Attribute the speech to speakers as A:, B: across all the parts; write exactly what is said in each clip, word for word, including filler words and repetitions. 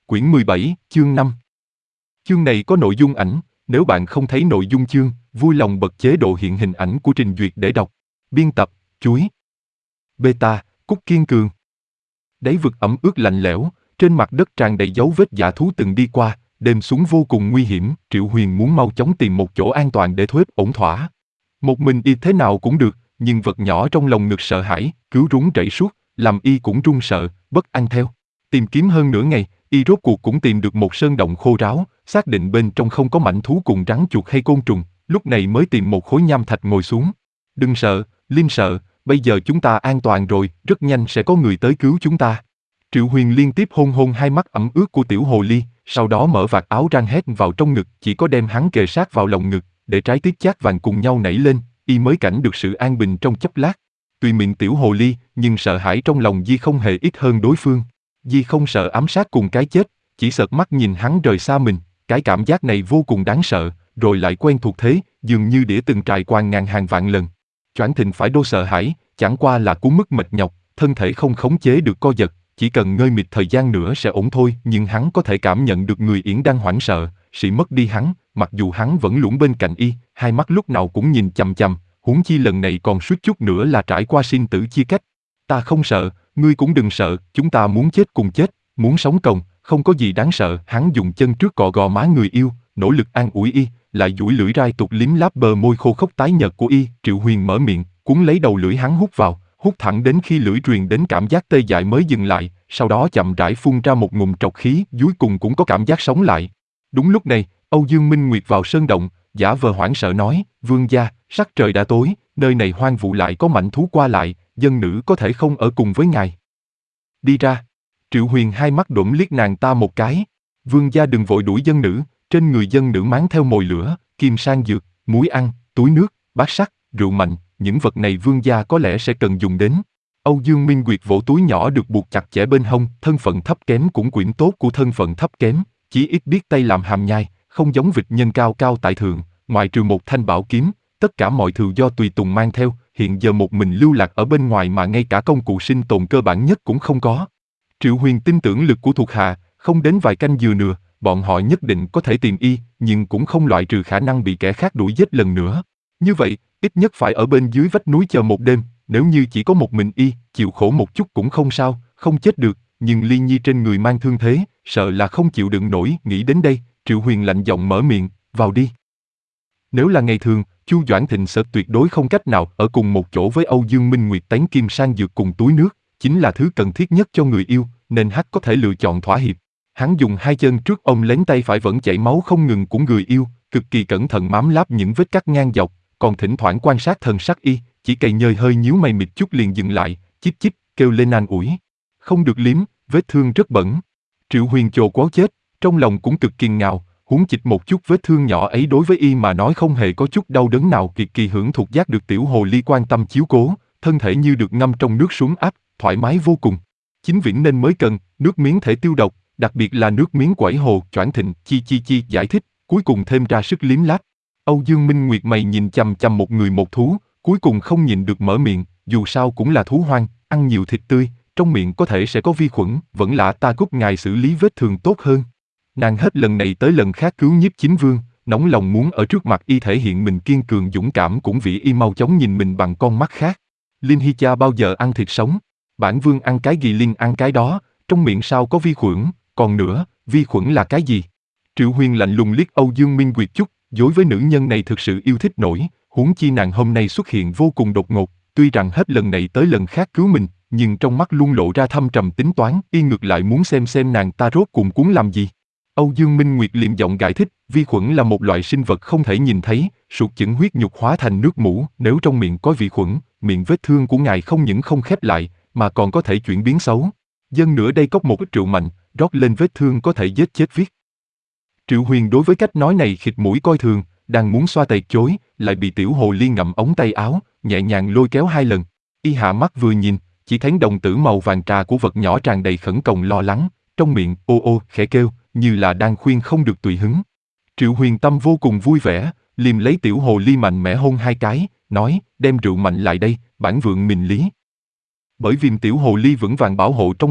A: quyển mười bảy, chương năm. Chương này có nội dung ảnh, nếu bạn không thấy nội dung chương, vui lòng bật chế độ hiện hình ảnh của trình duyệt để đọc. Biên tập, chuối. Beta, Cúc Kiên Cường. Đáy vực ẩm ướt lạnh lẽo, trên mặt đất tràn đầy dấu vết dã thú từng đi qua, đêm xuống vô cùng nguy hiểm, Triệu Huyền muốn mau chóng tìm một chỗ an toàn để thuếp ổn thỏa. Một mình y thế nào cũng được, nhưng vật nhỏ trong lòng ngực sợ hãi, cứ rúng rẩy suốt, làm y cũng run sợ, bất an theo. Tìm kiếm hơn nửa ngày, y rốt cuộc cũng tìm được một sơn động khô ráo, xác định bên trong không có mảnh thú cùng rắn chuột hay côn trùng, lúc này mới tìm một khối nham thạch ngồi xuống. Đừng sợ, Lim sợ, bây giờ chúng ta an toàn rồi, rất nhanh sẽ có người tới cứu chúng ta. Triệu Huyền liên tiếp hôn hôn hai mắt ẩm ướt của tiểu hồ ly, sau đó mở vạt áo rang hét vào trong ngực, chỉ có đem hắn kề sát vào lòng ngực, để trái tiết chát vàng cùng nhau nảy lên, y mới cảnh được sự an bình trong chốc lát. Tuy miệng tiểu hồ ly, nhưng sợ hãi trong lòng Di không hề ít hơn đối phương. Di không sợ ám sát cùng cái chết, chỉ sợt mắt nhìn hắn rời xa mình, cái cảm giác này vô cùng đáng sợ, rồi lại quen thuộc thế, dường như đĩa từng trải qua ngàn hàng vạn lần. Choảng thịnh phải đô sợ hãi, chẳng qua là cú mức mệt nhọc, thân thể không khống chế được co giật, chỉ cần ngơi mịt thời gian nữa sẽ ổn thôi. Nhưng hắn có thể cảm nhận được người Yển đang hoảng sợ, sự mất đi hắn, mặc dù hắn vẫn lủng bên cạnh y, hai mắt lúc nào cũng nhìn chằm chằm, huống chi lần này còn suýt chút nữa là trải qua sinh tử chia cách. Ta không sợ, ngươi cũng đừng sợ, chúng ta muốn chết cùng chết, muốn sống cùng, không có gì đáng sợ. Hắn dùng chân trước cọ gò má người yêu, nỗ lực an ủi y, lại duỗi lưỡi rai tục liếm láp bờ môi khô khốc tái nhợt của y. Triệu Huyền mở miệng, cuốn lấy đầu lưỡi hắn hút vào, hút thẳng đến khi lưỡi truyền đến cảm giác tê dại mới dừng lại, sau đó chậm rãi phun ra một ngụm trọc khí, cuối cùng cũng có cảm giác sống lại. Đúng lúc này, Âu Dương Minh Nguyệt vào sơn động, giả vờ hoảng sợ nói, vương gia, sắc trời đã tối, nơi này hoang vu lại có mảnh thú qua lại, dân nữ có thể không ở cùng với ngài. Đi ra. Triệu Huyền hai mắt đổm liếc nàng ta một cái. Vương gia đừng vội đuổi dân nữ, trên người dân nữ máng theo mồi lửa, kim sang dược, muối ăn, túi nước, bát sắt, rượu mạnh, những vật này vương gia có lẽ sẽ cần dùng đến. Âu Dương Minh Nguyệt vỗ túi nhỏ được buộc chặt chẽ bên hông, thân phận thấp kém cũng quyển tốt của thân phận thấp kém, chí ít biết tay làm hàm nhai, không giống vịt nhân cao cao tại thượng, ngoại trừ một thanh bảo kiếm, tất cả mọi thứ do tùy tùng mang theo, hiện giờ một mình lưu lạc ở bên ngoài mà ngay cả công cụ sinh tồn cơ bản nhất cũng không có. Triệu Huyền tin tưởng lực của thuộc hạ, không đến vài canh dừa nừa, bọn họ nhất định có thể tìm y, nhưng cũng không loại trừ khả năng bị kẻ khác đuổi giết lần nữa. Như vậy, ít nhất phải ở bên dưới vách núi chờ một đêm, nếu như chỉ có một mình y, chịu khổ một chút cũng không sao, không chết được, nhưng Ly Nhi trên người mang thương thế, sợ là không chịu đựng nổi. Nghĩ đến đây, Triệu Huyền lạnh giọng mở miệng, vào đi. Nếu là ngày thường, Chu Doãn Thịnh sẽ tuyệt đối không cách nào ở cùng một chỗ với Âu Dương Minh Nguyệt tán kim sang dược cùng túi nước, chính là thứ cần thiết nhất cho người yêu, nên hắn có thể lựa chọn thỏa hiệp. Hắn dùng hai chân trước ôm lấy tay phải vẫn chảy máu không ngừng của người yêu, cực kỳ cẩn thận mám láp những vết cắt ngang dọc, còn thỉnh thoảng quan sát thần sắc y, chỉ cày nhơi hơi nhíu mày mịt chút liền dừng lại, chíp chíp, kêu lên an ủi. Không được liếm, vết thương rất bẩn. Triệu Huyền chồ quáo chết, trong lòng cũng cực kiên ngạo, huống chịch một chút vết thương nhỏ ấy đối với y mà nói không hề có chút đau đớn nào, cực kỳ hưởng thụ giác được tiểu hồ ly quan tâm chiếu cố, thân thể như được ngâm trong nước xuống áp, thoải mái vô cùng. Chính viễn nên mới cần, nước miếng thể tiêu độc, đặc biệt là nước miếng quẩy hồ. Choảng Thịnh chi chi chi giải thích, cuối cùng thêm ra sức liếm láp. Âu Dương Minh Nguyệt mày nhìn chằm chằm một người một thú, cuối cùng không nhịn được mở miệng, dù sao cũng là thú hoang, ăn nhiều thịt tươi, trong miệng có thể sẽ có vi khuẩn, vẫn là ta cút ngài xử lý vết thương tốt hơn. Nàng hết lần này tới lần khác cứu Nhiếp Chính Vương, nóng lòng muốn ở trước mặt y thể hiện mình kiên cường dũng cảm, cũng vì y mau chóng nhìn mình bằng con mắt khác. Linh Hy cha bao giờ ăn thịt sống? Bản vương ăn cái gì Linh ăn cái đó, trong miệng sao có vi khuẩn, còn nữa, vi khuẩn là cái gì? Triệu Huyền lạnh lùng liếc Âu Dương Minh Nguyệt chút, đối với nữ nhân này thực sự yêu thích nổi, huống chi nàng hôm nay xuất hiện vô cùng đột ngột, tuy rằng hết lần này tới lần khác cứu mình, nhưng trong mắt luôn lộ ra thâm trầm tính toán, y ngược lại muốn xem xem nàng ta rốt cùng cuốn làm gì. Âu Dương Minh Nguyệt liệm giọng giải thích, vi khuẩn là một loại sinh vật không thể nhìn thấy, sụt chửng huyết nhục hóa thành nước mủ, nếu trong miệng có vi khuẩn, miệng vết thương của ngài không những không khép lại, mà còn có thể chuyển biến xấu. Dân nữa đây cốc một ít rượu mạnh, rót lên vết thương có thể giết chết viết. Triệu Huyền đối với cách nói này khịt mũi coi thường, đang muốn xoa tay chối, lại bị tiểu hồ ly ngậm ống tay áo, nhẹ nhàng lôi kéo hai lần. Y hạ mắt vừa nhìn, chỉ thấy đồng tử màu vàng trà của vật nhỏ tràn đầy khẩn cầu lo lắng, trong miệng ô ô khẽ kêu, như là đang khuyên không được tùy hứng. Triệu Huyền tâm vô cùng vui vẻ, liềm lấy tiểu hồ ly mạnh mẽ hôn hai cái, nói, đem rượu mạnh lại đây, bản vượng mình lý. Bởi vì tiểu hồ ly vững vàng bảo hộ trong lòng,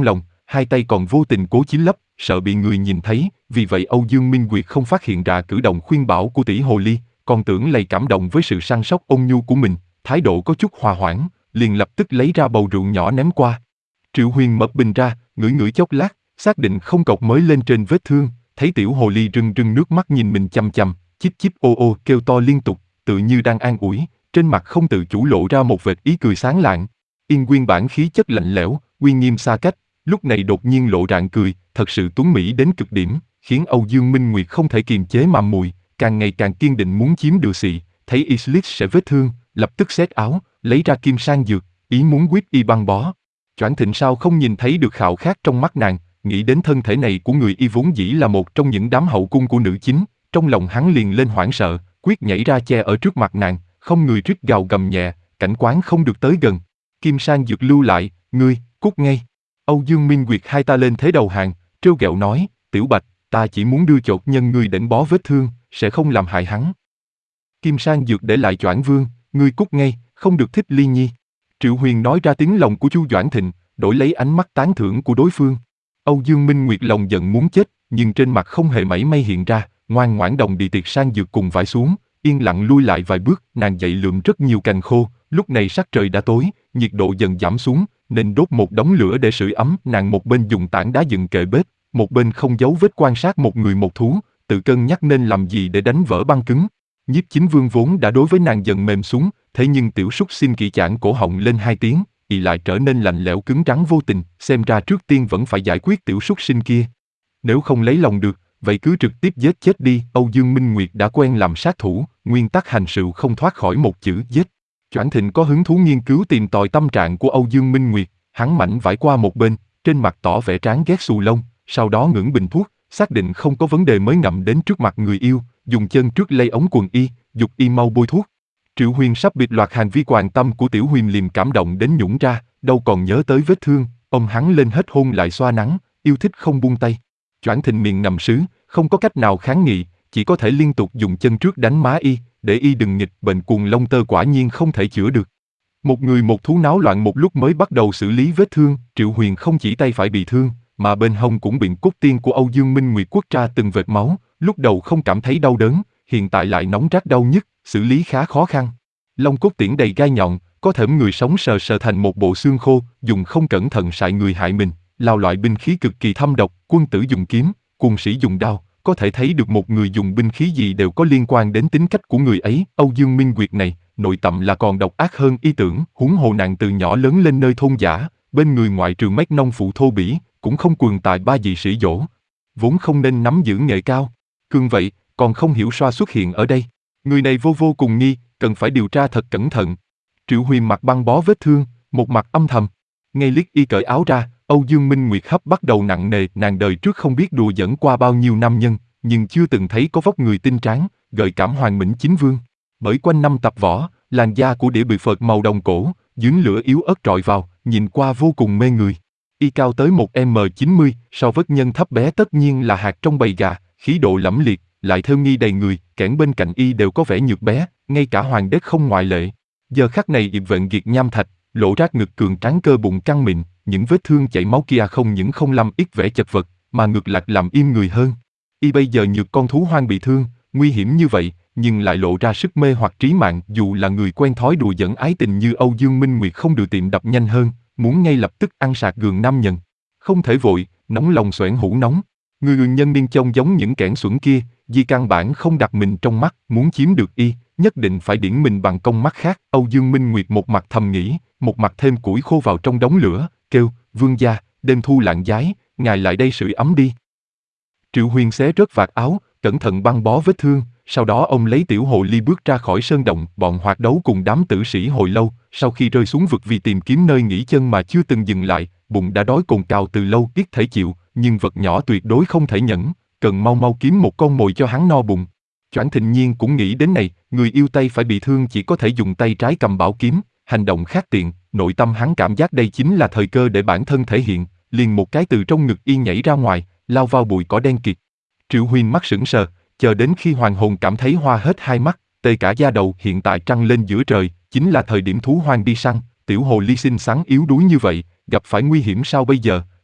A: hai tay còn vô tình cố chín lấp, sợ bị người nhìn thấy, vì vậy Âu Dương Minh Nguyệt không phát hiện ra cử động khuyên bảo của tỷ hồ ly, còn tưởng lầy cảm động với sự săn sóc ôn nhu của mình, thái độ có chút hòa hoãn, liền lập tức lấy ra bầu rượu nhỏ ném qua. Triệu Huyền mở bình ra, ngửi ngửi chốc lát, xác định không cọc mới lên trên vết thương, thấy tiểu hồ ly rưng rưng nước mắt nhìn mình chằm chằm, chíp chíp ô ô kêu to liên tục, tự như đang an ủi, trên mặt không tự chủ lộ ra một vệt ý cười sáng lạng. Yên Nguyên bản khí chất lạnh lẽo, uy nghiêm xa cách, lúc này đột nhiên lộ rạng cười, thật sự tuấn mỹ đến cực điểm, khiến Âu Dương Minh Nguyệt không thể kiềm chế mà mùi, càng ngày càng kiên định muốn chiếm được xị, thấy y slit sẽ vết thương, lập tức xét áo, lấy ra kim sang dược, ý muốn quyết y băng bó. Choảng Thịnh sao không nhìn thấy được khảo khát trong mắt nàng, nghĩ đến thân thể này của người y vốn dĩ là một trong những đám hậu cung của nữ chính, trong lòng hắn liền lên hoảng sợ, quyết nhảy ra che ở trước mặt nàng, không người rít gào gầm nhẹ, cảnh quán không được tới gần. Kim sang dược lưu lại, ngươi, cút ngay. Âu Dương Minh Nguyệt hai ta lên thế đầu hàng, trêu ghẹo nói, Tiểu Bạch, ta chỉ muốn đưa chột nhân ngươi đến bó vết thương, sẽ không làm hại hắn. Kim sang dược để lại Choảng Vương, ngươi cút ngay, không được thích ly nhi. Triệu Huyền nói ra tiếng lòng của Chu Doãn Thịnh, đổi lấy ánh mắt tán thưởng của đối phương. Âu Dương Minh Nguyệt lòng giận muốn chết, nhưng trên mặt không hề mảy may hiện ra, ngoan ngoãn đồng đi tiệc sang dược cùng vải xuống, yên lặng lui lại vài bước, nàng dậy lượm rất nhiều cành khô, lúc này sắc trời đã tối, nhiệt độ dần giảm xuống, nên đốt một đống lửa để sưởi ấm, nàng một bên dùng tảng đá dựng kệ bếp, một bên không giấu vết quan sát một người một thú, tự cân nhắc nên làm gì để đánh vỡ băng cứng. Nhiếp Chính Vương vốn đã đối với nàng dần mềm xuống, thế nhưng tiểu súc xin kỵ chản cổ họng lên hai tiếng, y lại trở nên lạnh lẽo cứng rắn vô tình, xem ra trước tiên vẫn phải giải quyết tiểu súc sinh kia. Nếu không lấy lòng được, vậy cứ trực tiếp giết chết đi. Âu Dương Minh Nguyệt đã quen làm sát thủ, nguyên tắc hành sự không thoát khỏi một chữ giết. Choảng Thịnh có hứng thú nghiên cứu tìm tòi tâm trạng của Âu Dương Minh Nguyệt, hắn mảnh vải qua một bên, trên mặt tỏ vẻ trán ghét xù lông, sau đó ngưỡng bình thuốc, xác định không có vấn đề mới ngậm đến trước mặt người yêu, dùng chân trước lay ống quần y, dục y mau bôi thuốc. Triệu Huyền sắp bịt loạt hành vi quan tâm của Tiểu Huyền liềm cảm động đến nhũng ra, đâu còn nhớ tới vết thương, ôm hắn lên hết hôn lại xoa nắng, yêu thích không buông tay. Choảng Thịnh miệng ngầm sứ, không có cách nào kháng nghị, chỉ có thể liên tục dùng chân trước đánh má y, để y đừng nghịch. Bệnh cuồng lông tơ quả nhiên không thể chữa được. Một người một thú náo loạn một lúc mới bắt đầu xử lý vết thương. Triệu Huyền không chỉ tay phải bị thương, mà bên hông cũng bị cốt tiên của Âu Dương Minh Nguyệt quất ra từng vệt máu, lúc đầu không cảm thấy đau đớn, hiện tại lại nóng rát đau nhức, xử lý khá khó khăn. Long cốt tiễn đầy gai nhọn, có thễm người sống sờ sờ thành một bộ xương khô, dùng không cẩn thận sại người hại mình, là loại binh khí cực kỳ thâm độc, quân tử dùng kiếm, quân sĩ dùng đao, có thể thấy được một người dùng binh khí gì đều có liên quan đến tính cách của người ấy. Âu Dương Minh Nguyệt này, nội tâm là còn độc ác hơn y tưởng, huống hồ nàng từ nhỏ lớn lên nơi thôn dã, bên người ngoại trừ mấy nông phụ thô bỉ, cũng không quần tài ba dị sĩ dỗ, vốn không nên nắm giữ nghệ cao. Cương vậy, còn không hiểu xoa xuất hiện ở đây. Người này vô vô cùng nghi, cần phải điều tra thật cẩn thận. Triệu Huyền mặt băng bó vết thương, một mặt âm thầm. Ngay liếc y cởi áo ra, Âu Dương Minh Nguyệt hấp bắt đầu nặng nề. Nàng đời trước không biết đùa giỡn qua bao nhiêu nam nhân, nhưng chưa từng thấy có vóc người tinh tráng, gợi cảm Hoàng Mĩnh Chính Vương. Bởi quanh năm tập võ, làn da của đĩa bị phợt màu đồng cổ, dính lửa yếu ớt trọi vào, nhìn qua vô cùng mê người. Y cao tới một mét chín mươi, so với nhân thấp bé tất nhiên là hạt trong bầy gà, khí độ lẫm liệt, lại thêu nghi đầy người, kẻn bên cạnh y đều có vẻ nhược bé, ngay cả hoàng đế không ngoại lệ. Giờ khắc này y vẹn kiệt nham thạch, lộ ra ngực cường tráng cơ bụng căng mịn, những vết thương chảy máu kia không những không làm ít vẻ chật vật, mà ngược lại làm im người hơn. Y bây giờ nhược con thú hoang bị thương, nguy hiểm như vậy, nhưng lại lộ ra sức mê hoặc trí mạng. Dù là người quen thói đùa giỡn ái tình như Âu Dương Minh Nguyệt không được tiệm đập nhanh hơn, muốn ngay lập tức ăn sạc gường nam nhân. Không thể vội, nóng lòng xoẻn hũ nóng. Người người nhân niên trông giống những kẻn xuẩn kia, vì căn bản không đặt mình trong mắt, muốn chiếm được y, nhất định phải điển mình bằng công mắt khác. Âu Dương Minh Nguyệt một mặt thầm nghĩ, một mặt thêm củi khô vào trong đống lửa, kêu, vương gia, đêm thu lạng giái, ngài lại đây sưởi ấm đi. Triệu Huyền xé rớt vạt áo, cẩn thận băng bó vết thương, sau đó ông lấy tiểu hồ ly bước ra khỏi sơn động. Bọn hoạt đấu cùng đám tử sĩ hồi lâu, sau khi rơi xuống vực vì tìm kiếm nơi nghỉ chân mà chưa từng dừng lại, bụng đã đói cồn cào từ lâu, biết thể chịu, nhưng vật nhỏ tuyệt đối không thể nhẫn, cần mau mau kiếm một con mồi cho hắn no bụng. Choảng Thịnh Nhiên cũng nghĩ đến này, người yêu tay phải bị thương chỉ có thể dùng tay trái cầm bảo kiếm, hành động khác tiện, nội tâm hắn cảm giác đây chính là thời cơ để bản thân thể hiện, liền một cái từ trong ngực y nhảy ra ngoài, lao vào bụi cỏ đen kịt. Triệu Huyền mắt sững sờ, chờ đến khi hoàng hồn cảm thấy hoa hết hai mắt, tê cả da đầu. Hiện tại trăng lên giữa trời, chính là thời điểm thú hoang đi săn, tiểu hồ ly xinh xắn yếu đuối như vậy, gặp phải nguy hiểm sao bây giờ,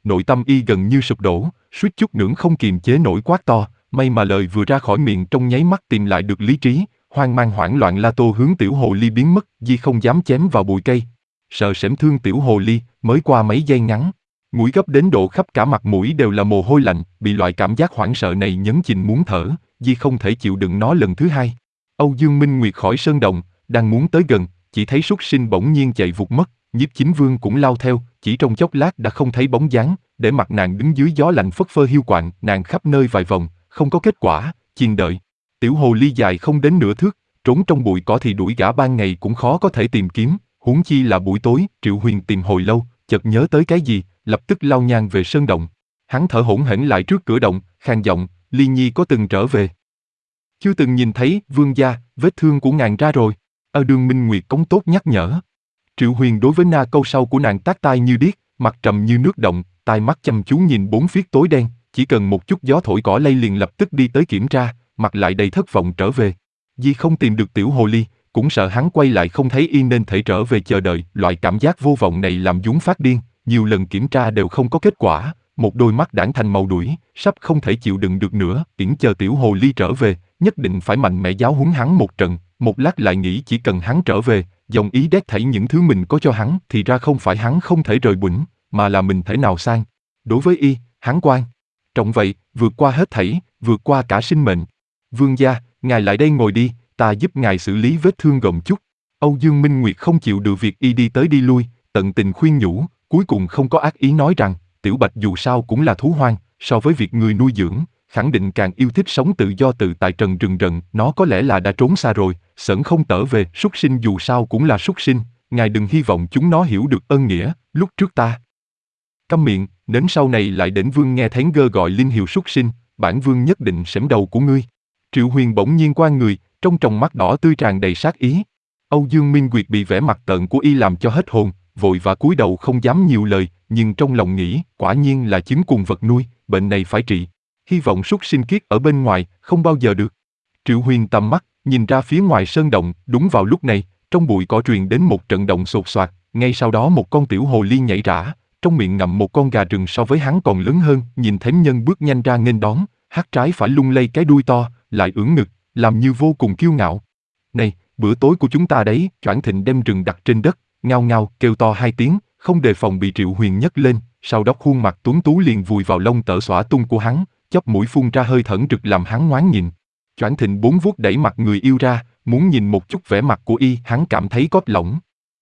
A: nội tâm y gần như sụp đổ, suýt chút nữa không kiềm chế nổi quát to, may mà lời vừa ra khỏi miệng trong nháy mắt tìm lại được lý trí, hoang mang hoảng loạn la tô hướng tiểu hồ ly biến mất, Di không dám chém vào bụi cây. Sợ sẻm thương tiểu hồ ly, mới qua mấy giây ngắn, mũi gấp đến độ khắp cả mặt mũi đều là mồ hôi lạnh, bị loại cảm giác hoảng sợ này nhấn chìm muốn thở, Di không thể chịu đựng nó lần thứ hai. Âu Dương Minh Nguyệt khỏi sơn động, đang muốn tới gần, chỉ thấy súc sinh bỗng nhiên chạy vụt mất, Nhiếp Chính Vương cũng lao theo, chỉ trong chốc lát đã không thấy bóng dáng, để mặt nàng đứng dưới gió lạnh phất phơ hiu quạnh, nàng khắp nơi vài vòng, không có kết quả, chiên đợi. Tiểu hồ ly dài không đến nửa thước, trốn trong bụi cỏ thì đuổi gã ban ngày cũng khó có thể tìm kiếm, huống chi là buổi tối. Triệu Huyền tìm hồi lâu, chợt nhớ tới cái gì, lập tức lao nhang về sơn động. Hắn thở hổn hển lại trước cửa động, khàn giọng, Ly Nhi có từng trở về? Chưa từng nhìn thấy, vương gia, vết thương của ngàn ra rồi. Ở Đường Minh Nguyệt cống tốt nhắc nhở. Triệu Huyền đối với na câu sau của nàng tác tai như điếc, mặt trầm như nước động, tai mắt chăm chú nhìn bốn phía tối đen, chỉ cần một chút gió thổi cỏ lay liền lập tức đi tới kiểm tra, mặt lại đầy thất vọng trở về. Di không tìm được tiểu hồ ly, cũng sợ hắn quay lại không thấy y nên thể trở về chờ đợi, loại cảm giác vô vọng này làm Dũng phát điên, nhiều lần kiểm tra đều không có kết quả, một đôi mắt đãng thành màu đuổi, sắp không thể chịu đựng được nữa, yễn chờ tiểu hồ ly trở về, nhất định phải mạnh mẽ giáo huấn hắn một trận, một lát lại nghĩ chỉ cần hắn trở về, dòng ý đét thảy những thứ mình có cho hắn, thì ra không phải hắn không thể rời bủnh, mà là mình thể nào sang. Đối với y, hắn quan trọng vậy, vượt qua hết thảy, vượt qua cả sinh mệnh. Vương gia, ngài lại đây ngồi đi, ta giúp ngài xử lý vết thương gồng chút. Âu Dương Minh Nguyệt không chịu được việc y đi tới đi lui, tận tình khuyên nhủ, cuối cùng không có ác ý nói rằng, tiểu bạch dù sao cũng là thú hoang, so với việc người nuôi dưỡng, khẳng định càng yêu thích sống tự do tự tại trần rừng rận, nó có lẽ là đã trốn xa rồi, sởn không tở về, súc sinh dù sao cũng là súc sinh, ngài đừng hy vọng chúng nó hiểu được ơn nghĩa, lúc trước ta. Câm miệng, đến sau này lại đến vương nghe thén gơ gọi linh hiệu súc sinh, bản vương nhất định xẻm đầu của ngươi. Triệu Huyền bỗng nhiên qua người, trong tròng mắt đỏ tươi tràn đầy sát ý. Âu Dương Minh Nguyệt bị vẻ mặt tợn của y làm cho hết hồn, vội vã cúi đầu không dám nhiều lời, nhưng trong lòng nghĩ, quả nhiên là chứng cùng vật nuôi, bệnh này phải trị. Hy vọng súc sinh kiết ở bên ngoài, không bao giờ được. Triệu Huyền tầm mắt, nhìn ra phía ngoài sơn động, đúng vào lúc này, trong bụi cỏ truyền đến một trận động sột soạt, ngay sau đó một con tiểu hồ ly nhảy rã, trong miệng ngậm một con gà rừng so với hắn còn lớn hơn, nhìn thém nhân bước nhanh ra nghênh đón, hất trái phải lung lay cái đuôi to, lại ưỡn ngực, làm như vô cùng kiêu ngạo. Này, bữa tối của chúng ta đấy, Choảng Thịnh đem rừng đặt trên đất, ngao ngao kêu to hai tiếng, không đề phòng bị Triệu Huyền nhấc lên, sau đó khuôn mặt tuấn tú liền vùi vào lông tở xõa tung của hắn, chóp mũi phun ra hơi thẫn rực làm hắn ngoán nhìn. Choảng Thịnh bốn vuốt đẩy mặt người yêu ra, muốn nhìn một chút vẻ mặt của y, hắn cảm thấy cốt lỏng.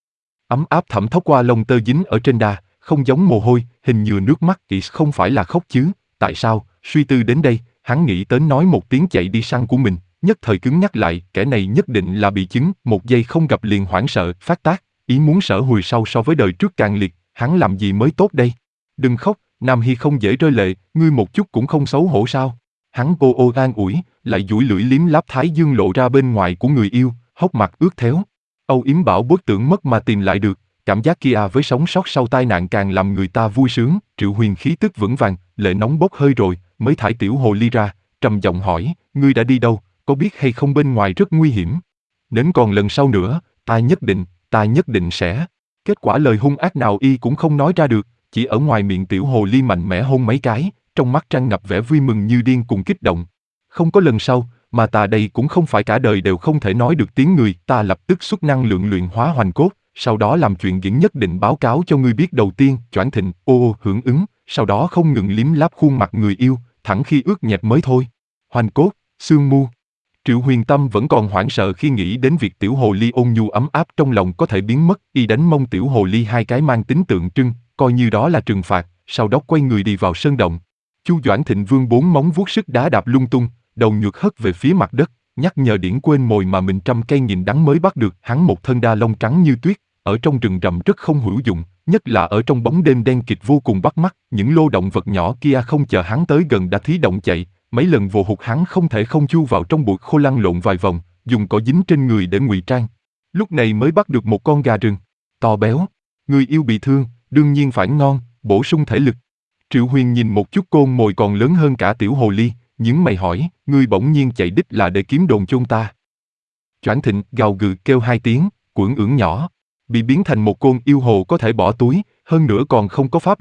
A: Ấm áp thẩm thấu qua lông tơ dính ở trên đà, không giống mồ hôi, hình như nước mắt, ý không phải là khóc chứ, tại sao? Suy tư đến đây, hắn nghĩ tới nói một tiếng chạy đi săn của mình, nhất thời cứng nhắc lại, kẻ này nhất định là bị chứng, một giây không gặp liền hoảng sợ, phát tác, ý muốn sở hồi sau so với đời trước càng liệt, hắn làm gì mới tốt đây? Đừng khóc, Nam Hy không dễ rơi lệ, ngươi một chút cũng không xấu hổ sao? Hắn ô ô an ủi, lại duỗi lưỡi liếm láp thái dương lộ ra bên ngoài của người yêu, hốc mặt ướt théo. Âu Yếm bảo bối tưởng mất mà tìm lại được, cảm giác kia với sống sót sau tai nạn càng làm người ta vui sướng. Triệu Huyền khí tức vững vàng, lệ nóng bốc hơi rồi, mới thải tiểu hồ ly ra, trầm giọng hỏi, ngươi đã đi đâu, có biết hay không bên ngoài rất nguy hiểm? Đến còn lần sau nữa, ta nhất định, ta nhất định sẽ. Kết quả lời hung ác nào y cũng không nói ra được, chỉ ở ngoài miệng tiểu hồ ly mạnh mẽ hôn mấy cái, trong mắt tràn ngập vẻ vui mừng như điên cùng kích động. Không có lần sau, mà ta đây cũng không phải cả đời đều không thể nói được tiếng người, ta lập tức xuất năng lượng luyện hóa hoành cốt, sau đó làm chuyện diễn nhất định báo cáo cho ngươi biết đầu tiên. Choảng Thịnh ô ô hưởng ứng, sau đó không ngừng liếm láp khuôn mặt người yêu, thẳng khi ướt nhẹp mới thôi. Hoành cốt, xương mu. Triệu Huyền tâm vẫn còn hoảng sợ khi nghĩ đến việc tiểu hồ ly ôn nhu ấm áp trong lòng có thể biến mất, y đánh mông tiểu hồ ly hai cái mang tính tượng trưng, coi như đó là trừng phạt, sau đó quay người đi vào sơn động. Chu Doãn Thịnh vương bốn móng vuốt sức đá đạp lung tung, đầu nhược hất về phía mặt đất, nhắc nhở điển quên mồi mà mình trăm cây nghìn đắng mới bắt được. Hắn một thân đa lông trắng như tuyết, ở trong rừng rậm rất không hữu dụng, nhất là ở trong bóng đêm đen kịt vô cùng bắt mắt. Những lô động vật nhỏ kia không chờ hắn tới gần đã thí động chạy, mấy lần vồ hụt hắn không thể không chui vào trong bụi khô lăn lộn vài vòng, dùng cỏ dính trên người để ngụy trang. Lúc này mới bắt được một con gà rừng to béo. Người yêu bị thương, đương nhiên phải ngon, bổ sung thể lực. Triệu Huyền nhìn một chút côn mồi còn lớn hơn cả tiểu hồ ly, nhướng mày hỏi, ngươi bỗng nhiên chạy đích là để kiếm đồn chôn ta? Choảng Thịnh gào gừ kêu hai tiếng, cuộn ưỡn nhỏ, bị biến thành một côn yêu hồ có thể bỏ túi, hơn nữa còn không có pháp lực,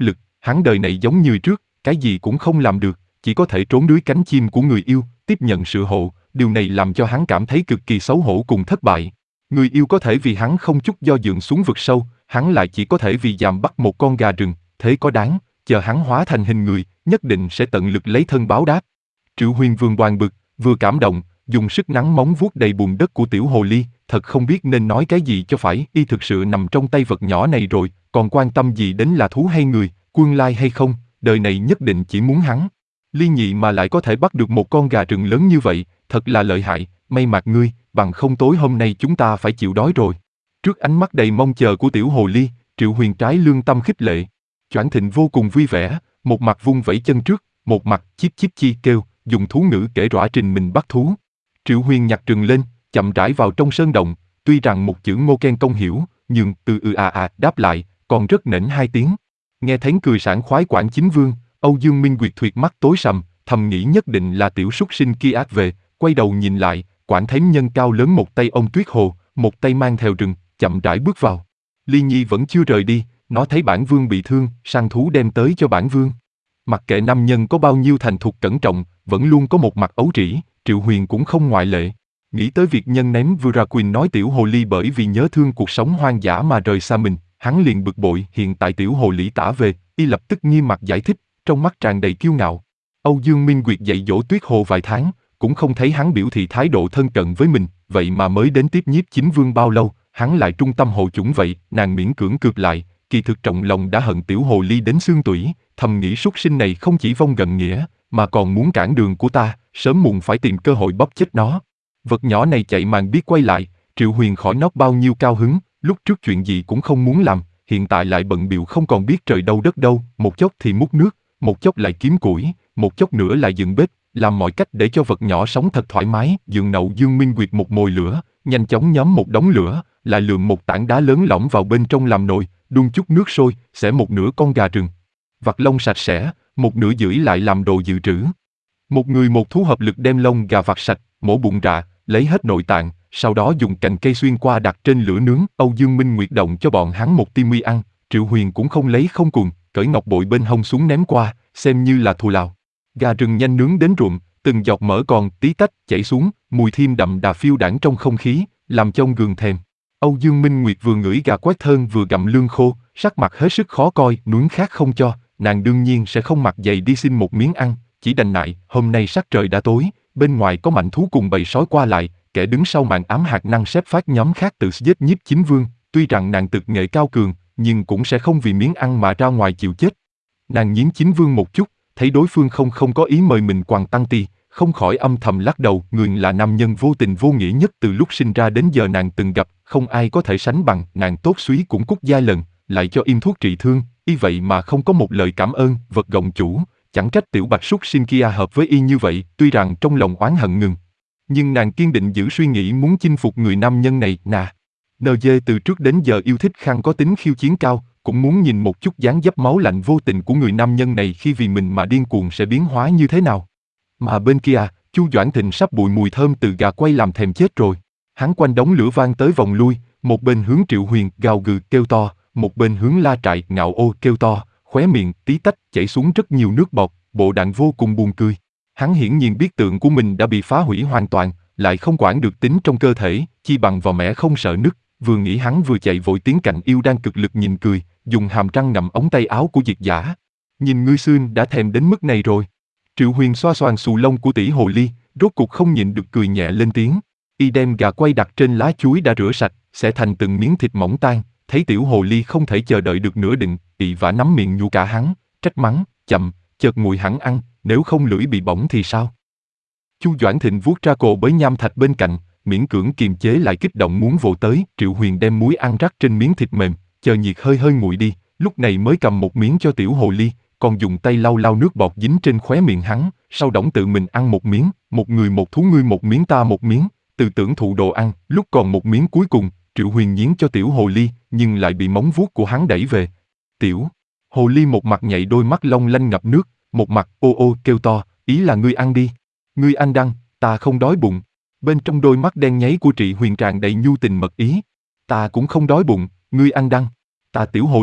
A: Hắn đời này giống như trước, cái gì cũng không làm được, chỉ có thể trốn dưới cánh chim của người yêu, tiếp nhận sự hộ, điều này làm cho hắn cảm thấy cực kỳ xấu hổ cùng thất bại. Người yêu có thể vì hắn không chút do dự xuống vực sâu, hắn lại chỉ có thể vì giam bắt một con gà rừng, thế có đáng, chờ hắn hóa thành hình người, nhất định sẽ tận lực lấy thân báo đáp. Triệu Huyền vừa oan bực, vừa cảm động, dùng sức nắn móng vuốt đầy bùn đất của tiểu hồ ly, thật không biết nên nói cái gì cho phải, y thực sự nằm trong tay vật nhỏ này rồi, còn quan tâm gì đến là thú hay người, quân lai hay không, đời này nhất định chỉ muốn hắn. Ly Nhị mà lại có thể bắt được một con gà rừng lớn như vậy, thật là lợi hại, may mạc ngươi, bằng không tối hôm nay chúng ta phải chịu đói rồi. Trước ánh mắt đầy mong chờ của tiểu hồ ly, Triệu Huyền trái lương tâm khích lệ. Choảng Thịnh vô cùng vui vẻ, một mặt vung vẩy chân trước, một mặt chíp chíp chi kêu, dùng thú ngữ kể rõ trình mình bắt thú. Triệu Huyền nhặt rừng lên, chậm rãi vào trong sơn động, tuy rằng một chữ Ngô Ken công hiểu, nhưng từ ừ à à đáp lại, còn rất nểnh hai tiếng. Nghe thấy cười sảng khoái Quảng Chính Vương, Âu Dương Minh Nguyệt thuyệt mắt tối sầm, thầm nghĩ nhất định là tiểu súc sinh kia ác về, quay đầu nhìn lại, Quảng Thánh Nhân cao lớn một tay ôm tuyết hồ, một tay mang theo rừng, chậm rãi bước vào. Ly Nhi vẫn chưa rời đi, nó thấy bản vương bị thương, săn thú đem tới cho bản vương. Mặc kệ nam nhân có bao nhiêu thành thục cẩn trọng, vẫn luôn có một mặt ấu trĩ, Triệu Huyền cũng không ngoại lệ. Nghĩ tới việc nhân ném vừa ra quyền nói tiểu hồ ly bởi vì nhớ thương cuộc sống hoang dã mà rời xa mình, hắn liền bực bội. Hiện tại tiểu hồ ly tả về, y lập tức nghiêm mặt giải thích, trong mắt tràn đầy kiêu ngạo. Âu Dương Minh Nguyệt dạy dỗ tuyết hồ vài tháng, cũng không thấy hắn biểu thị thái độ thân cận với mình, vậy mà mới đến tiếp nhiếp chính vương bao lâu, hắn lại trung tâm hộ chủng vậy. Nàng miễn cưỡng cược lại, kỳ thực trọng lòng đã hận tiểu hồ ly đến xương tủy, thầm nghĩ súc sinh này không chỉ vong gần nghĩa, mà còn muốn cản đường của ta, sớm muộn phải tìm cơ hội bóp chết nó. Vật nhỏ này chạy màng biết quay lại, Triệu Huyền khỏi nót bao nhiêu cao hứng, lúc trước chuyện gì cũng không muốn làm, hiện tại lại bận bịu không còn biết trời đâu đất đâu, một chốc thì múc nước, một chốc lại kiếm củi, một chốc nữa lại dựng bếp, làm mọi cách để cho vật nhỏ sống thật thoải mái. Giường nậu Dương Minh Nguyệt một mồi lửa, nhanh chóng nhóm một đống lửa, lại lượm một tảng đá lớn lỏng vào bên trong làm nồi, đun chút nước sôi, xẻ một nửa con gà rừng, vặt lông sạch sẽ, một nửa giữ lại làm đồ dự trữ. Một người một thú hợp lực đem lông gà vặt sạch, mổ bụng rạ, lấy hết nội tạng, sau đó dùng cành cây xuyên qua đặt trên lửa nướng. Âu Dương Minh Nguyệt động cho bọn hắn một ti mi ăn, Triệu Huyền cũng không lấy không cuồng, cởi ngọc bội bên hông xuống ném qua, xem như là thù lao. Gà rừng nhanh nướng đến ruộng, từng giọt mỡ còn tí tách chảy xuống, mùi thiêm đậm đà phiêu đãng trong không khí, làm trông gường thèm. Âu Dương Minh Nguyệt vừa ngửi gà quét thơm vừa gặm lương khô, sắc mặt hết sức khó coi, nuốt khác không cho, nàng đương nhiên sẽ không mặc dày đi xin một miếng ăn, chỉ đành nại. Hôm nay sắc trời đã tối, bên ngoài có mạnh thú cùng bầy sói qua lại, kẻ đứng sau màn ám hạt năng xếp phát nhóm khác tự giết nhiếp chính vương, tuy rằng nàng thực nghệ cao cường, nhưng cũng sẽ không vì miếng ăn mà ra ngoài chịu chết. Nàng nhiến chính vương một chút, thấy đối phương không không có ý mời mình quàng tăng ti, không khỏi âm thầm lắc đầu. Người là nam nhân vô tình vô nghĩa nhất từ lúc sinh ra đến giờ nàng từng gặp, không ai có thể sánh bằng. Nàng tốt xúy cũng cút giai lần, lại cho im thuốc trị thương, y vậy mà không có một lời cảm ơn. Vật gồng chủ, chẳng trách tiểu bạch súc sinh kia hợp với y như vậy. Tuy rằng trong lòng oán hận ngừng, nhưng nàng kiên định giữ suy nghĩ muốn chinh phục người nam nhân này. Nà nờ dê từ trước đến giờ yêu thích khăn có tính khiêu chiến cao, cũng muốn nhìn một chút dáng dấp máu lạnh vô tình của người nam nhân này khi vì mình mà điên cuồng sẽ biến hóa như thế nào. Mà bên kia, Chu Doãn Thịnh sắp bụi mùi thơm từ gà quay làm thèm chết rồi. Hắn quanh đống lửa vang tới vòng lui, một bên hướng Triệu Huyền gào gừ kêu to, một bên hướng La Trại ngạo ô kêu to, khóe miệng tí tách chảy xuống rất nhiều nước bọt, bộ dạng vô cùng buồn cười. Hắn hiển nhiên biết tượng của mình đã bị phá hủy hoàn toàn, lại không quản được tính trong cơ thể, chi bằng vò mẻ không sợ nứt. Vừa nghĩ hắn vừa chạy vội tiến cạnh yêu đang cực lực nhìn cười, dùng hàm răng ngậm ống tay áo của Diệt Giả. Nhìn ngươi xương đã thèm đến mức này rồi. Triệu Huyền xoa xoàng xù lông của tỷ hồ ly, rốt cuộc không nhịn được cười nhẹ lên tiếng. Y đem gà quay đặt trên lá chuối đã rửa sạch, sẽ thành từng miếng thịt mỏng tan. Thấy tiểu hồ ly không thể chờ đợi được nữa định, ị vả nắm miệng nhủ cả hắn, trách mắng, chậm, chợt nguội hẳn ăn, nếu không lưỡi bị bỏng thì sao? Chu Doãn Thịnh vuốt ra cổ bới nham thạch bên cạnh, miễn cưỡng kiềm chế lại kích động muốn vồ tới. Triệu Huyền đem muối ăn rắc trên miếng thịt mềm, chờ nhiệt hơi hơi nguội đi, lúc này mới cầm một miếng cho tiểu hồ ly, còn dùng tay lau lau nước bọt dính trên khóe miệng hắn, sau đổng tự mình ăn một miếng, một người một thú, ngươi một miếng ta một miếng, từ tưởng thụ đồ ăn. Lúc còn một miếng cuối cùng, Triệu Huyền nhiến cho tiểu hồ ly, nhưng lại bị móng vuốt của hắn đẩy về. Tiểu hồ ly một mặt nhảy đôi mắt long lanh ngập nước, một mặt ô ô kêu to, ý là ngươi ăn đi. Ngươi ăn đăng, ta không đói bụng. Bên trong đôi mắt đen nháy của Trị Huyền tràn đầy nhu tình mật ý. Ta cũng không đói bụng, ngươi ăn đăng. Ta tiểu hồ ly,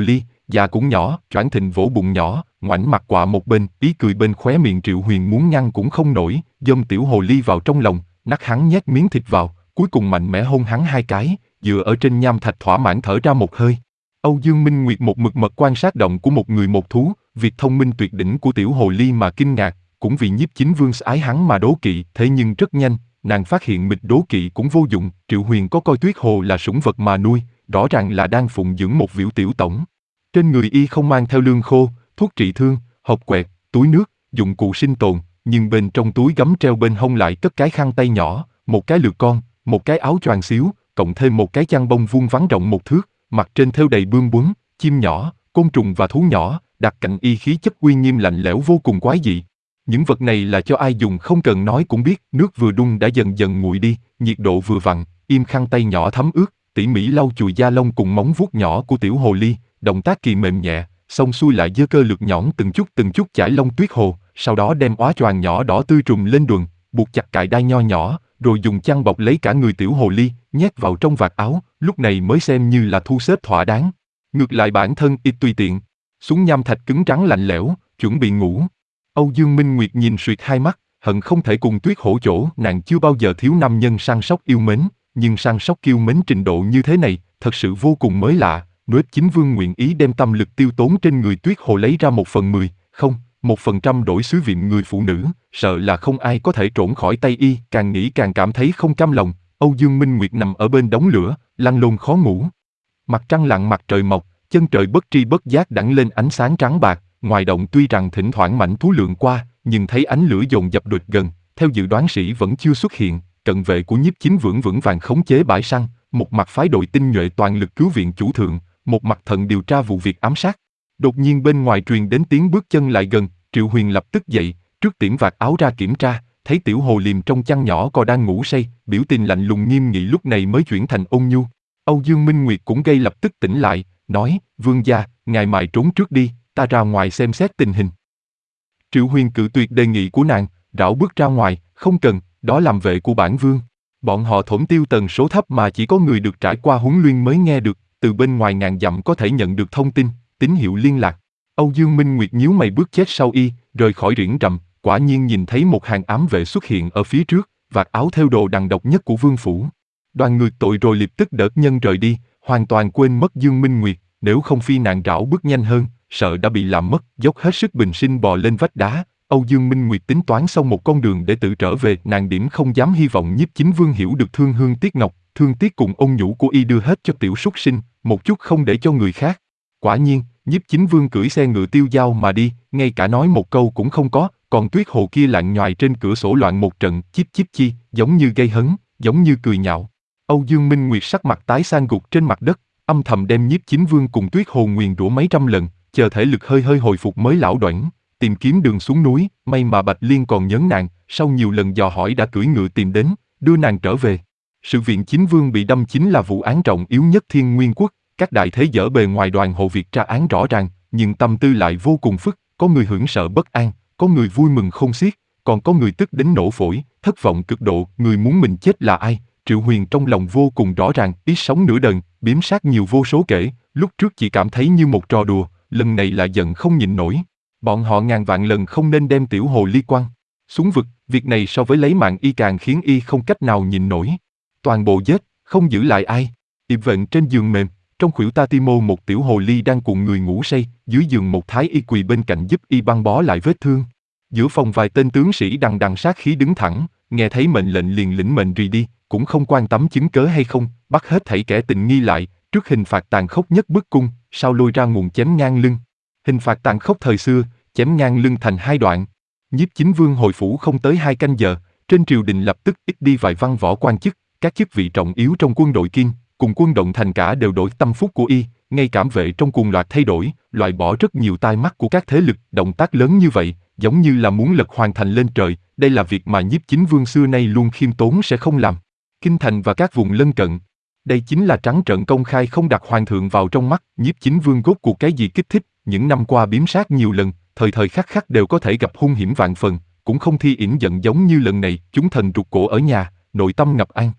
A: Dạ cũng nhỏ, Choảng Thịnh vỗ bụng nhỏ, ngoảnh mặt quạ một bên, ý cười bên khóe miệng. Triệu Huyền muốn ngăn cũng không nổi, giâm tiểu hồ ly vào trong lòng, nắt hắn nhét miếng thịt vào, cuối cùng mạnh mẽ hôn hắn hai cái, dựa ở trên nham thạch thỏa mãn thở ra một hơi. Âu Dương Minh Nguyệt một mực mật quan sát động của một người một thú, việc thông minh tuyệt đỉnh của tiểu hồ ly mà kinh ngạc, cũng vì Nhiếp Chính Vương ái hắn mà đố kỵ. Thế nhưng rất nhanh, nàng phát hiện mình đố kỵ cũng vô dụng. Triệu Huyền có coi Tuyết Hồ là sủng vật mà nuôi, rõ ràng là đang phụng dưỡng một viễu tiểu tổng. Trên người y không mang theo lương khô, thuốc trị thương, hộp quẹt, túi nước, dụng cụ sinh tồn, nhưng bên trong túi gấm treo bên hông lại cất cái khăn tay nhỏ, một cái lược con, một cái áo choàng xíu, cộng thêm một cái chăn bông vuông vắn rộng một thước, mặt trên thêu đầy bươm bướm, chim nhỏ, côn trùng và thú nhỏ, đặt cạnh y khí chất uy nghiêm lạnh lẽo vô cùng quái dị. Những vật này là cho ai dùng không cần nói cũng biết. Nước vừa đun đã dần dần nguội đi, nhiệt độ vừa vặn, im khăn tay nhỏ thấm ướt, tỉ mỉ lau chùi da lông cùng móng vuốt nhỏ của tiểu hồ ly, động tác kỳ mềm nhẹ, xong xuôi lại giơ cơ lược nhõn từng chút từng chút chải lông Tuyết Hồ, sau đó đem óa choàng nhỏ đỏ tươi trùm lên đùn, buộc chặt cài đai nho nhỏ, rồi dùng chăn bọc lấy cả người tiểu hồ ly, nhét vào trong vạt áo, lúc này mới xem như là thu xếp thỏa đáng. Ngược lại bản thân y tùy tiện, xuống nham thạch cứng rắn lạnh lẽo, chuẩn bị ngủ. Âu Dương Minh Nguyệt nhìn suyệt hai mắt, hận không thể cùng Tuyết Hổ chỗ. Nàng chưa bao giờ thiếu nam nhân săn sóc yêu mến, nhưng săn sóc kiêu mến trình độ như thế này, thật sự vô cùng mới lạ. Nếu Chính Vương nguyện ý đem tâm lực tiêu tốn trên người Tuyết Hồ lấy ra một phần mười, không, một phần trăm đổi xứ viện người phụ nữ, sợ là không ai có thể trốn khỏi tay y. Càng nghĩ càng cảm thấy không cam lòng. Âu Dương Minh Nguyệt nằm ở bên đống lửa, lăn lộn khó ngủ. Mặt trăng lặn mặt trời mọc, chân trời bất tri bất giác đãng lên ánh sáng trắng bạc. Ngoài động tuy rằng thỉnh thoảng mảnh thú lượn qua, nhưng thấy ánh lửa dồn dập đuổi gần, theo dự đoán sĩ vẫn chưa xuất hiện. Cận vệ của Nhiếp Chính vững vững vàng khống chế bãi săn, một mặt phái đội tinh nhuệ toàn lực cứu viện chủ thượng, một mặt thận điều tra vụ việc ám sát. Đột nhiên bên ngoài truyền đến tiếng bước chân lại gần, Triệu Huyền lập tức dậy, trước tiễn vạt áo ra kiểm tra, thấy tiểu hồ liềm trong chăn nhỏ còn đang ngủ say, biểu tình lạnh lùng nghiêm nghị lúc này mới chuyển thành ôn nhu. Âu Dương Minh Nguyệt cũng gây lập tức tỉnh lại, nói: Vương gia, ngài mài trốn trước đi, ta ra ngoài xem xét tình hình. Triệu Huyền cự tuyệt đề nghị của nàng, rảo bước ra ngoài: không cần, đó làm vệ của bản vương. Bọn họ thổn tiêu tần số thấp mà chỉ có người được trải qua huấn luyện mới nghe được, từ bên ngoài ngàn dặm có thể nhận được thông tin, tín hiệu liên lạc. Âu Dương Minh Nguyệt nhíu mày bước chết sau y, rời khỏi riển rậm, quả nhiên nhìn thấy một hàng ám vệ xuất hiện ở phía trước, vạt áo theo đồ đằng độc nhất của vương phủ. Đoàn người tội rồi lập tức đỡ nhân rời đi, hoàn toàn quên mất Dương Minh Nguyệt, nếu không phi nàng rảo bước nhanh hơn, sợ đã bị làm mất. Dốc hết sức bình sinh bò lên vách đá, Âu Dương Minh Nguyệt tính toán xong một con đường để tự trở về. Nàng điểm không dám hy vọng Nhiếp Chính Vương hiểu được thương hương tiếc ngọc, thương tiếc cùng ôn nhũ của y đưa hết cho tiểu súc sinh, một chút không để cho người khác. Quả nhiên, Nhiếp Chính Vương cưỡi xe ngựa tiêu dao mà đi, ngay cả nói một câu cũng không có, còn Tuyết Hồ kia lặn nhoài trên cửa sổ loạn một trận, chíp chíp chi, giống như gây hấn, giống như cười nhạo. Âu Dương Minh Nguyệt sắc mặt tái sang gục trên mặt đất, âm thầm đem Nhiếp Chính Vương cùng Tuyết Hồ nguyền rủa mấy trăm lần, chờ thể lực hơi hơi hồi phục mới lão đuẩy tìm kiếm đường xuống núi. May mà Bạch Liên còn nhớ nàng, sau nhiều lần dò hỏi đã cưỡi ngựa tìm đến, đưa nàng trở về. Sự viện Chính Vương bị đâm chính là vụ án trọng yếu nhất Thiên Nguyên Quốc. Các đại thế dở bề ngoài đoàn hộ việc tra án rõ ràng, nhưng tâm tư lại vô cùng phức, có người hững sợ bất an, có người vui mừng khôn xiết, còn có người tức đến nổ phổi, thất vọng cực độ. Người muốn mình chết là ai? Triệu Huyền trong lòng vô cùng rõ ràng, ít sống nửa đời, biếm sát nhiều vô số kể, lúc trước chỉ cảm thấy như một trò đùa, lần này lại giận không nhịn nổi. Bọn họ ngàn vạn lần không nên đem tiểu hồ ly quăng xuống vực, việc này so với lấy mạng y càng khiến y không cách nào nhịn nổi. Toàn bộ giết, không giữ lại ai. Yệp Vận trên giường mềm, trong khuỷu Tatimo một tiểu hồ ly đang cuộn người ngủ say, dưới giường một thái y quỳ bên cạnh giúp y băng bó lại vết thương. Giữa phòng vài tên tướng sĩ đằng đằng sát khí đứng thẳng, nghe thấy mệnh lệnh liền lĩnh mệnh rì đi, cũng không quan tâm chứng cớ hay không, bắt hết thảy kẻ tình nghi lại, trước hình phạt tàn khốc nhất bức cung, sau lôi ra nguồn chém ngang lưng. Hình phạt tàn khốc thời xưa, chém ngang lưng thành hai đoạn. Nhiếp Chính Vương hồi phủ không tới hai canh giờ, trên triều đình lập tức ít đi vài văn võ quan chức, các chức vị trọng yếu trong quân đội Kim, cùng quân động thành cả đều đổi tâm phúc của y, ngay cảm vệ trong cuồng loạt thay đổi, loại bỏ rất nhiều tai mắt của các thế lực. Động tác lớn như vậy, giống như là muốn lật hoàng thành lên trời, đây là việc mà Nhiếp Chính Vương xưa nay luôn khiêm tốn sẽ không làm. Kinh thành và các vùng lân cận, đây chính là trắng trợn công khai không đặt hoàng thượng vào trong mắt. Nhiếp Chính Vương rốt cuộc cái gì kích thích, những năm qua biếm sát nhiều lần, thời thời khắc khắc đều có thể gặp hung hiểm vạn phần, cũng không thi ỉn giận giống như lần này. Chúng thần rụt cổ ở nhà, nội tâm ngập an.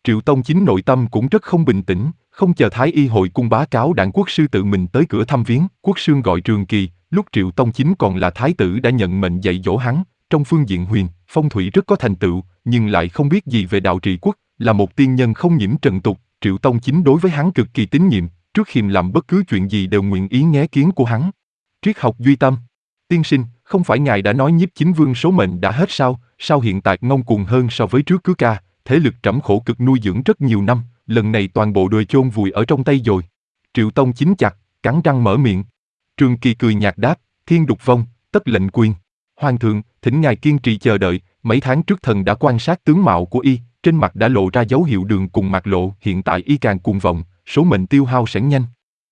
A: Triệu Tông Chính nội tâm cũng rất không bình tĩnh, không chờ Thái Y hội cung bá cáo đảng quốc sư tự mình tới cửa thăm viếng, quốc sư gọi Trường Kỳ, lúc Triệu Tông Chính còn là thái tử đã nhận mệnh dạy dỗ hắn, trong phương diện huyền, phong thủy rất có thành tựu, nhưng lại không biết gì về đạo trị quốc, là một tiên nhân không nhiễm trần tục, Triệu Tông Chính đối với hắn cực kỳ tín nhiệm, trước khi làm bất cứ chuyện gì đều nguyện ý nghe kiến của hắn. Triết học duy tâm. Tiên sinh, không phải ngài đã nói Nhiếp Chính Vương số mệnh đã hết sao, sao hiện tại ngông cuồng hơn so với trước cứ ca, thế lực trẫm khổ cực nuôi dưỡng rất nhiều năm, lần này toàn bộ đều chôn vùi ở trong tay rồi. Triệu Tông Chính chặt, cắn răng mở miệng. Trường Kỳ cười nhạt đáp, thiên đục vong, tất lệnh quyền. Hoàng thượng, thỉnh ngài kiên trì chờ đợi, mấy tháng trước thần đã quan sát tướng mạo của y, trên mặt đã lộ ra dấu hiệu đường cùng mạc lộ, hiện tại y càng cuồng vọng, số mệnh tiêu hao sẽ nhanh.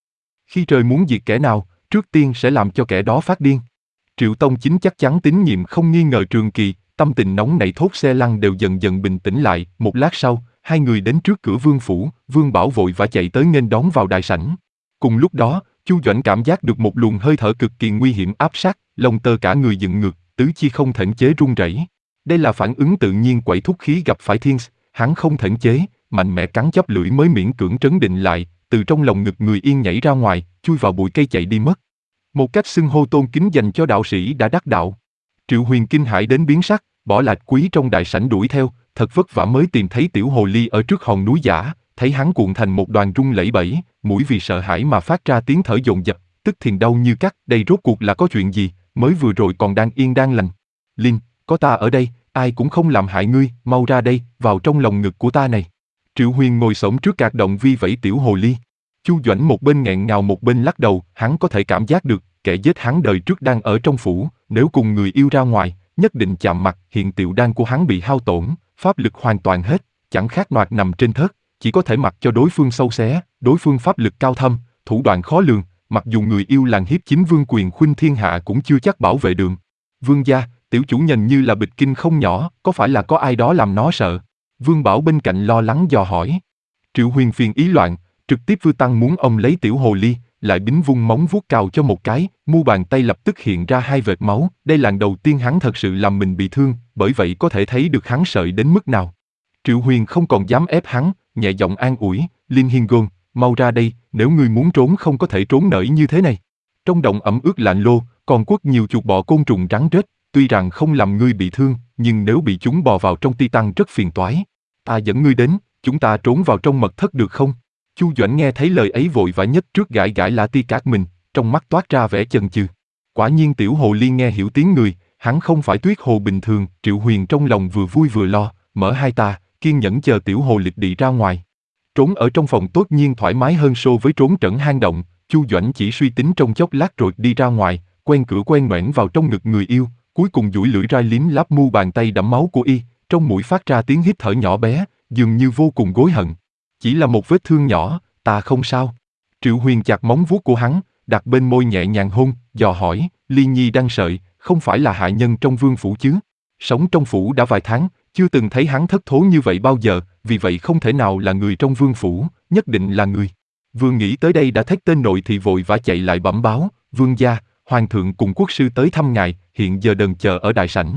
A: Khi trời muốn diệt kẻ nào, trước tiên sẽ làm cho kẻ đó phát điên. Triệu Tông Chính chắc chắn tín nhiệm không nghi ngờ Trường Kỳ, tâm tình nóng nảy thốt xe lăn đều dần dần bình tĩnh lại, một lát sau, hai người đến trước cửa vương phủ, Vương Bảo vội vã chạy tới nghênh đón vào đại sảnh. Cùng lúc đó, Chu Doãn cảm giác được một luồng hơi thở cực kỳ nguy hiểm áp sát, lông tơ cả người dựng ngược, tứ chi không thẫn chế run rẩy. Đây là phản ứng tự nhiên quậy thúc khí gặp phải thiên, hắn không thẫn chế, mạnh mẽ cắn chóp lưỡi mới miễn cưỡng trấn định lại, từ trong lòng ngực người yên nhảy ra ngoài, chui vào bụi cây chạy đi mất. Một cách xưng hô tôn kính dành cho đạo sĩ đã đắc đạo. Triệu Huyền kinh hãi đến biến sắc, bỏ Lạch Quý trong đại sảnh đuổi theo, thật vất vả mới tìm thấy tiểu hồ ly ở trước hòn núi giả, thấy hắn cuộn thành một đoàn rung lẩy bẩy, mũi vì sợ hãi mà phát ra tiếng thở dồn dập, tức thiền đau như cắt, đây rốt cuộc là có chuyện gì, mới vừa rồi còn đang yên đang lành. Linh, có ta ở đây, ai cũng không làm hại ngươi, mau ra đây, vào trong lòng ngực của ta này. Triệu Huyền ngồi xổm trước cạc động vi vẫy tiểu hồ ly. Chu Doãn một bên nghẹn ngào một bên lắc đầu, hắn có thể cảm giác được, kẻ giết hắn đời trước đang ở trong phủ, nếu cùng người yêu ra ngoài, nhất định chạm mặt, hiện tiểu đan của hắn bị hao tổn, pháp lực hoàn toàn hết, chẳng khác noạt nằm trên thớt, chỉ có thể mặc cho đối phương sâu xé, đối phương pháp lực cao thâm, thủ đoạn khó lường, mặc dù người yêu làng hiếp chính vương quyền khuynh thiên hạ cũng chưa chắc bảo vệ được. Vương gia, tiểu chủ nhìn như là bịch kinh không nhỏ, có phải là có ai đó làm nó sợ? Vương Bảo bên cạnh lo lắng dò hỏi. Triệu Huyền phiền ý loạn, trực tiếp vư tăng muốn ông lấy tiểu hồ ly, lại bính vung móng vuốt cào cho một cái, mu bàn tay lập tức hiện ra hai vệt máu, đây là lần đầu tiên hắn thật sự làm mình bị thương, bởi vậy có thể thấy được hắn sợ đến mức nào. Triệu Huyền không còn dám ép hắn, nhẹ giọng an ủi, Linh Hiên Gôn, mau ra đây, nếu ngươi muốn trốn không có thể trốn nổi như thế này. Trong động ẩm ướt lạnh lô, còn quất nhiều chuột bọ côn trùng rắn rết, tuy rằng không làm ngươi bị thương, nhưng nếu bị chúng bò vào trong ti tăng rất phiền toái. Ta dẫn ngươi đến, chúng ta trốn vào trong mật thất được không? Chu Doãn nghe thấy lời ấy vội vã nhất trước gãi gãi lạ ti cát mình, trong mắt toát ra vẻ chần chừ. Quả nhiên tiểu hồ ly nghe hiểu tiếng người, hắn không phải tuyết hồ bình thường, Triệu Huyền trong lòng vừa vui vừa lo, mở hai ta, kiên nhẫn chờ tiểu hồ lịch đi ra ngoài. Trốn ở trong phòng tốt nhiên thoải mái hơn so với trốn trẫn hang động, Chu Doãn chỉ suy tính trong chốc lát rồi đi ra ngoài, quen cửa quen mẻn vào trong ngực người yêu, cuối cùng duỗi lưỡi ra liếm láp mu bàn tay đẫm máu của y, trong mũi phát ra tiếng hít thở nhỏ bé, dường như vô cùng gối hận. Chỉ là một vết thương nhỏ, ta không sao. Triệu Huyền chặt móng vuốt của hắn, đặt bên môi nhẹ nhàng hôn, dò hỏi, Ly Nhi đang sợi, không phải là hạ nhân trong vương phủ chứ? Sống trong phủ đã vài tháng, chưa từng thấy hắn thất thố như vậy bao giờ, vì vậy không thể nào là người trong vương phủ, nhất định là người. Vừa nghĩ tới đây đã thét tên nội thì vội vã chạy lại bẩm báo, vương gia, hoàng thượng cùng quốc sư tới thăm ngài, hiện giờ đần chờ ở đại sảnh.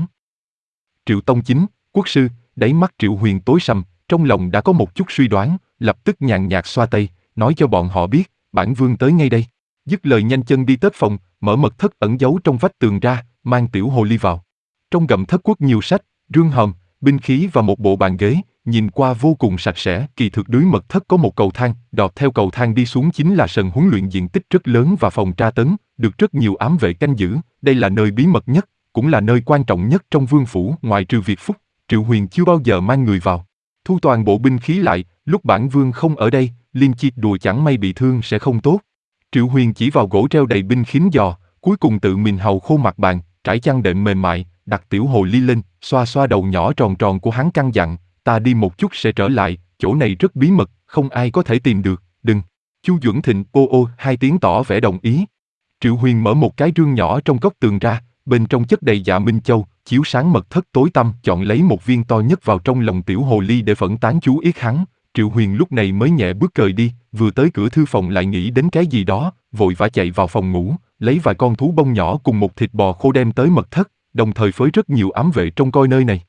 A: Triệu Tông Chính, quốc sư, đáy mắt Triệu Huyền tối sầm, trong lòng đã có một chút suy đoán, lập tức nhàn nhạt xoa tay, nói cho bọn họ biết, bản vương tới ngay đây. Dứt lời nhanh chân đi tới phòng, mở mật thất ẩn giấu trong vách tường ra, mang tiểu hồ ly vào. Trong gầm thất quốc nhiều sách, rương hòm, binh khí và một bộ bàn ghế, nhìn qua vô cùng sạch sẽ. Kỳ thực dưới mật thất có một cầu thang, đọt theo cầu thang đi xuống chính là sân huấn luyện diện tích rất lớn và phòng tra tấn, được rất nhiều ám vệ canh giữ. Đây là nơi bí mật nhất, cũng là nơi quan trọng nhất trong vương phủ. Ngoài trừ Việt Phúc, Triệu Huyền chưa bao giờ mang người vào. Thu toàn bộ binh khí lại, lúc bản vương không ở đây, Liên Chi đùa chẳng may bị thương sẽ không tốt. Triệu Huyền chỉ vào gỗ treo đầy binh khí giò, cuối cùng tự mình hầu khô mặt bàn, trải chăn đệm mềm mại, đặt tiểu hồ ly lên, xoa xoa đầu nhỏ tròn tròn của hắn căn dặn, ta đi một chút sẽ trở lại, chỗ này rất bí mật, không ai có thể tìm được, đừng. Chu Duẩn Thịnh ô ô hai tiếng tỏ vẻ đồng ý. Triệu Huyền mở một cái rương nhỏ trong góc tường ra, bên trong chất đầy dạ minh châu, chiếu sáng mật thất tối tăm, chọn lấy một viên to nhất vào trong lòng tiểu hồ ly để phẫn tán chú ý hắn. Triệu Huyền lúc này mới nhẹ bước cời đi, vừa tới cửa thư phòng lại nghĩ đến cái gì đó, vội vã chạy vào phòng ngủ, lấy vài con thú bông nhỏ cùng một thịt bò khô đem tới mật thất, đồng thời phới rất nhiều ám vệ trông coi nơi này.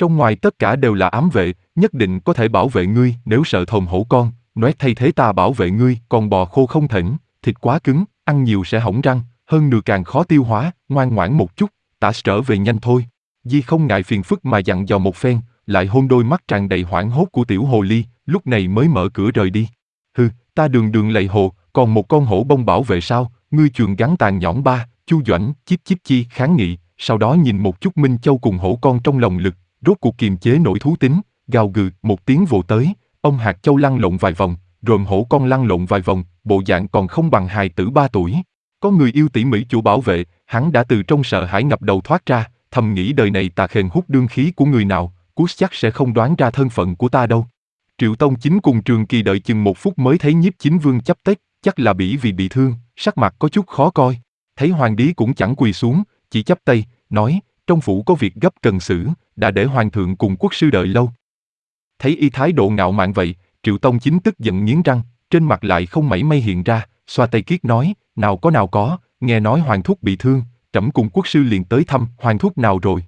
A: Trong ngoài tất cả đều là ám vệ, nhất định có thể bảo vệ ngươi. Nếu sợ thồm hổ con, nói thay thế ta bảo vệ ngươi. Còn bò khô không thỉnh, thịt quá cứng, ăn nhiều sẽ hỏng răng, hơn nữa càng khó tiêu hóa. Ngoan ngoãn một chút, ta trở về nhanh thôi. Di không ngại phiền phức mà dặn dò một phen, lại hôn đôi mắt tràn đầy hoảng hốt của tiểu hồ ly, lúc này mới mở cửa rời đi. Hừ, ta đường đường lạy hồ, còn một con hổ bông bảo vệ sao? Ngươi chuyền gắn tàn nhõn ba. Chu Doãn chíp chíp chi kháng nghị, sau đó nhìn một chút Minh Châu cùng hổ con trong lòng lực, rốt cuộc kiềm chế nổi thú tính, gào gừ một tiếng vồ tới. Ông hạt châu lăn lộn vài vòng, rồi hổ con lăn lộn vài vòng, bộ dạng còn không bằng hài tử ba tuổi. Có người yêu tỉ mỉ chủ bảo vệ, hắn đã từ trong sợ hãi ngập đầu thoát ra, thầm nghĩ đời này ta khèn hút đương khí của người nào, cú chắc sẽ không đoán ra thân phận của ta đâu. Triệu Tông Chính cùng Trường Kỳ đợi chừng một phút mới thấy Nhiếp Chính Vương chắp tay, chắc là bỉ vì bị thương, sắc mặt có chút khó coi. Thấy hoàng đế cũng chẳng quỳ xuống, chỉ chắp tay, nói, trong phủ có việc gấp cần xử, đã để hoàng thượng cùng quốc sư đợi lâu. Thấy y thái độ ngạo mạn vậy, Triệu Tông Chính tức giận nghiến răng, trên mặt lại không mảy may hiện ra, xoa tay kiết nói, nào có nào có, nghe nói hoàng thúc bị thương, trẫm cùng quốc sư liền tới thăm, hoàng thúc nào rồi?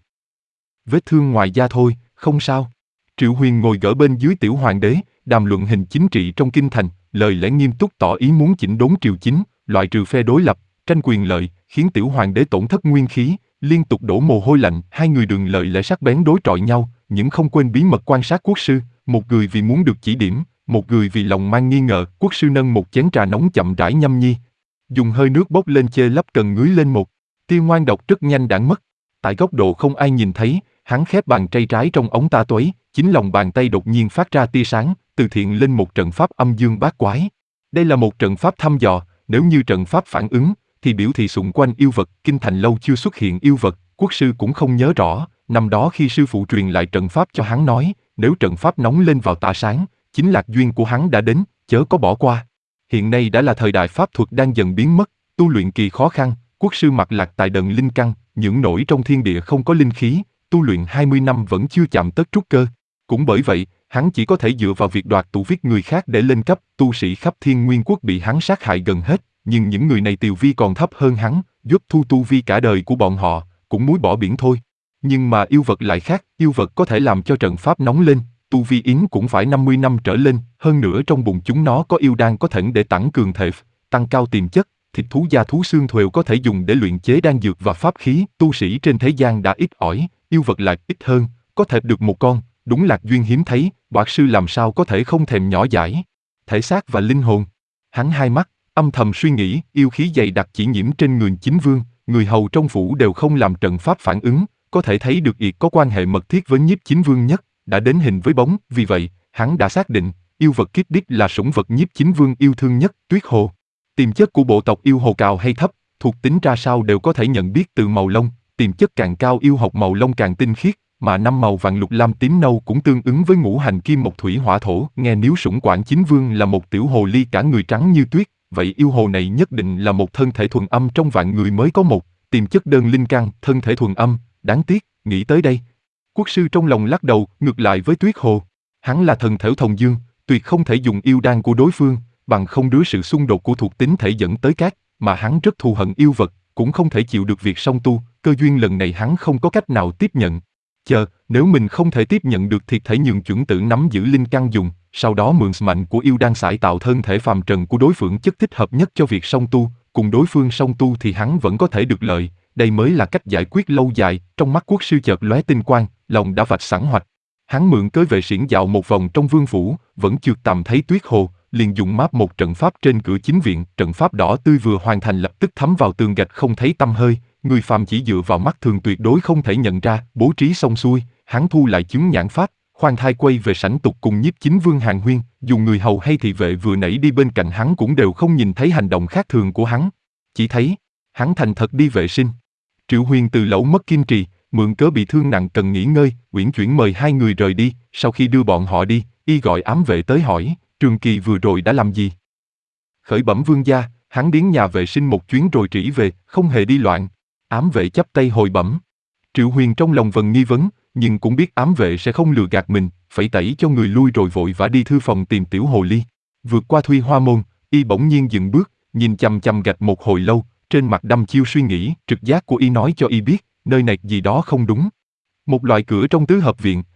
A: Vết thương ngoài da thôi, không sao. Triệu Huyền ngồi gỡ bên dưới tiểu hoàng đế, đàm luận hình chính trị trong kinh thành, lời lẽ nghiêm túc tỏ ý muốn chỉnh đốn triều chính, loại trừ phe đối lập, tranh quyền lợi, khiến tiểu hoàng đế tổn thất nguyên khí, liên tục đổ mồ hôi lạnh. Hai người đường lợi lẽ sắc bén đối chọi nhau, nhưng không quên bí mật quan sát quốc sư, một người vì muốn được chỉ điểm, một người vì lòng mang nghi ngờ. Quốc sư nâng một chén trà nóng chậm rãi nhâm nhi, dùng hơi nước bốc lên chê lấp cần ngưới lên một tia ngoan độc rất nhanh đãng mất. Tại góc độ không ai nhìn thấy, hắn khép bàn tay trái trong ống ta tuấy, chính lòng bàn tay đột nhiên phát ra tia sáng, từ thiện lên một trận pháp âm dương bát quái. Đây là một trận pháp thăm dò, nếu như trận pháp phản ứng, thì biểu thị xung quanh yêu vật. Kinh thành lâu chưa xuất hiện yêu vật, quốc sư cũng không nhớ rõ. Năm đó khi sư phụ truyền lại trận pháp cho hắn nói, nếu trận pháp nóng lên vào tả sáng, chính lạc duyên của hắn đã đến, chớ có bỏ qua. Hiện nay đã là thời đại pháp thuật đang dần biến mất, tu luyện kỳ khó khăn, quốc sư mặc lạc tại đần linh căn, nhưỡng nổi trong thiên địa không có linh khí, tu luyện hai mươi năm vẫn chưa chạm tới trúc cơ. Cũng bởi vậy, hắn chỉ có thể dựa vào việc đoạt tụ viết người khác để lên cấp. Tu sĩ khắp Thiên Nguyên Quốc bị hắn sát hại gần hết, nhưng những người này tiều vi còn thấp hơn hắn, giúp thu tu vi cả đời của bọn họ, cũng muối bỏ biển thôi. Nhưng mà yêu vật lại khác, yêu vật có thể làm cho trận pháp nóng lên, tu vi yến cũng phải năm mươi năm trở lên, hơn nữa trong bụng chúng nó có yêu đan có thận để tăng cường thể, tăng cao tiềm chất, thịt thú da thú xương thùy có thể dùng để luyện chế đan dược và pháp khí. Tu sĩ trên thế gian đã ít ỏi, yêu vật lại ít hơn, có thể được một con, đúng lạc duyên hiếm thấy, bạc sư làm sao có thể không thèm nhỏ dãi. Thể xác và linh hồn. Hắn hai mắt, âm thầm suy nghĩ, yêu khí dày đặc chỉ nhiễm trên người chính vương, người hầu trong phủ đều không làm trận pháp phản ứng, có thể thấy được Yệt có quan hệ mật thiết với Nhiếp Chính Vương nhất, đã đến hình với bóng. Vì vậy, hắn đã xác định, yêu vật Kiết Đích là sủng vật Nhiếp Chính Vương yêu thương nhất. Tuyết hồ, tiềm chất của bộ tộc yêu hồ cao hay thấp, thuộc tính ra sao đều có thể nhận biết từ màu lông. Tiềm chất càng cao yêu học màu lông càng tinh khiết, mà năm màu vàng lục lam tím nâu cũng tương ứng với ngũ hành kim mộc thủy hỏa thổ. Nghe nếu sủng quản chính vương là một tiểu hồ ly cả người trắng như tuyết, vậy yêu hồ này nhất định là một thân thể thuần âm trong vạn người mới có một. Tiềm chất đơn linh căn, thân thể thuần âm, đáng tiếc. Nghĩ tới đây, quốc sư trong lòng lắc đầu. Ngược lại với Tuyết hồ, hắn là thần thể thuần dương, tuyệt không thể dùng yêu đan của đối phương, bằng không đứa sự xung đột của thuộc tính thể dẫn tới cát, mà hắn rất thù hận yêu vật, cũng không thể chịu được việc song tu. Cơ duyên lần này hắn không có cách nào tiếp nhận. Chờ, nếu mình không thể tiếp nhận được thì thể nhường chuẩn tử nắm giữ linh căn dùng, sau đó mượn mạnh của yêu đan sải tạo thân thể phàm trần của đối phương chất thích hợp nhất cho việc song tu, cùng đối phương song tu thì hắn vẫn có thể được lợi. Đây mới là cách giải quyết lâu dài. Trong mắt quốc sư chợt lóe tinh quang, lòng đã vạch sẵn hoạch. Hắn mượn cớ vệ xiển dạo một vòng trong vương phủ, vẫn chưa tầm thấy Tuyết hồ, liền dùng máp một trận pháp trên cửa chính viện. Trận pháp đỏ tươi vừa hoàn thành lập tức thấm vào tường gạch không thấy tăm hơi, người phàm chỉ dựa vào mắt thường tuyệt đối không thể nhận ra. Bố trí xong xuôi, hắn thu lại chứng nhãn pháp, khoan thai quay về sảnh tục cùng Nhiếp Chính Vương hàn huyên. Dù người hầu hay thị vệ vừa nãy đi bên cạnh hắn cũng đều không nhìn thấy hành động khác thường của hắn, chỉ thấy hắn thành thật đi vệ sinh. Triệu Huyền từ lẩu mất kiên trì, mượn cớ bị thương nặng cần nghỉ ngơi, uyển chuyển mời hai người rời đi. Sau khi đưa bọn họ đi, y gọi ám vệ tới hỏi, Trường Kỳ vừa rồi đã làm gì? Khởi bẩm vương gia, hắn đến nhà vệ sinh một chuyến rồi trĩ về, không hề đi loạn. Ám vệ chắp tay hồi bẩm. Triệu Huyền trong lòng vần nghi vấn, nhưng cũng biết ám vệ sẽ không lừa gạt mình, phải tẩy cho người lui rồi vội vã đi thư phòng tìm tiểu hồ ly. Vượt qua Thuy Hoa môn, y bỗng nhiên dừng bước, nhìn chằm chằm gạch một hồi lâu, trên mặt đăm chiêu suy nghĩ. Trực giác của y nói cho y biết, nơi này gì đó không đúng. Một loại cửa trong tứ hợp viện,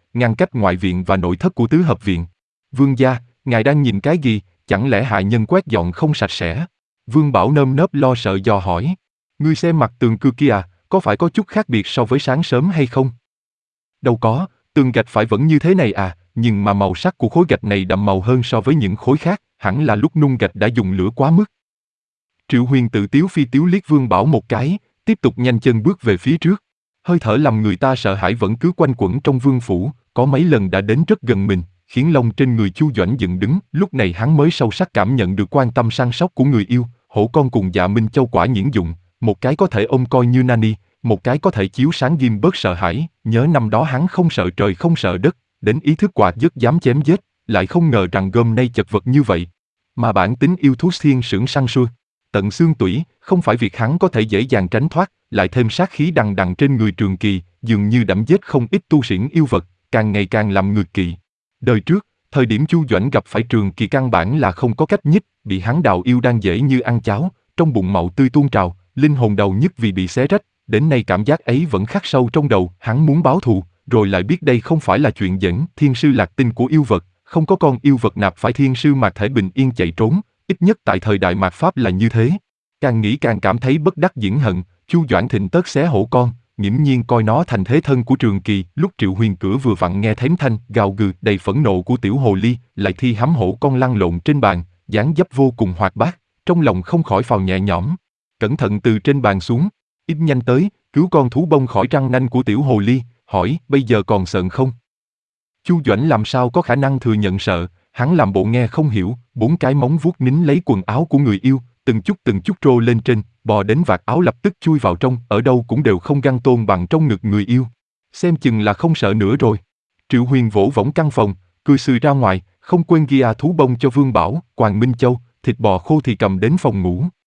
A: ngăn cách ngoại viện và nội thất của tứ hợp viện. Vương gia, ngài đang nhìn cái gì, chẳng lẽ hạ nhân quét dọn không sạch sẽ? Vương Bảo nơm nớp lo sợ dò hỏi. Ngươi xem mặt tường cưa kia à, có phải có chút khác biệt so với sáng sớm hay không? Đâu có, tường gạch phải vẫn như thế này à, nhưng mà màu sắc của khối gạch này đậm màu hơn so với những khối khác, hẳn là lúc nung gạch đã dùng lửa quá mức. Triệu Huyền tự tiếu phi tiếu liếc Vương Bảo một cái, tiếp tục nhanh chân bước về phía trước. Hơi thở làm người ta sợ hãi vẫn cứ quanh quẩn trong vương phủ, có mấy lần đã đến rất gần mình, khiến lông trên người Chu Doãn dựng đứng. Lúc này hắn mới sâu sắc cảm nhận được quan tâm săn sóc của người yêu. Hổ con cùng Dạ Minh Châu quả nhiễn dụng, một cái có thể ôm coi như nani, một cái có thể chiếu sáng ghim bớt sợ hãi. Nhớ năm đó hắn không sợ trời không sợ đất, đến ý thức quạt dứt dám chém giết, lại không ngờ rằng gom nay chật vật như vậy. Mà bản tính yêu thú thiên sưởng săn sui, tận xương tủy, không phải việc hắn có thể dễ dàng tránh thoát, lại thêm sát khí đằng đằng trên người Trường Kỳ, dường như đẫm giết không ít tu sĩ yêu vật, càng ngày càng làm người kỵ. Đời trước, thời điểm Chu Doãn gặp phải Trường Kỳ căn bản là không có cách nhích, bị hắn đào yêu đang dễ như ăn cháo, trong bụng mậu tươi tuôn trào, linh hồn đầu nhức vì bị xé rách, đến nay cảm giác ấy vẫn khắc sâu trong đầu. Hắn muốn báo thù, rồi lại biết đây không phải là chuyện giỡn. Thiên sư lạc tinh của yêu vật, không có con yêu vật nạp phải thiên sư mà thể bình yên chạy trốn, ít nhất tại thời đại mạt Pháp là như thế. Càng nghĩ càng cảm thấy bất đắc dĩ hận. Chu Doãn thịnh tớt xé hổ con, nghiễm nhiên coi nó thành thế thân của Trường Kỳ. Lúc Triệu Huyền cửa vừa vặn nghe thém thanh gào gừ đầy phẫn nộ của tiểu hồ ly, lại thi hắm hổ con lăn lộn trên bàn, dáng dấp vô cùng hoạt bát, trong lòng không khỏi phào nhẹ nhõm. Cẩn thận từ trên bàn xuống, ít nhanh tới, cứu con thú bông khỏi răng nanh của tiểu hồ ly, hỏi bây giờ còn sợ không? Chu Doãn làm sao có khả năng thừa nhận sợ, hắn làm bộ nghe không hiểu, bốn cái móng vuốt nín lấy quần áo của người yêu, từng chút từng chút trô lên trên, bò đến vạt áo lập tức chui vào trong, ở đâu cũng đều không găng tôn bằng trong ngực người yêu. Xem chừng là không sợ nữa rồi. Triệu Huyền vỗ võng căn phòng, cười xười ra ngoài, không quên ghi à thú bông cho Vương Bảo, Quàng Minh Châu, thịt bò khô thì cầm đến phòng ngủ.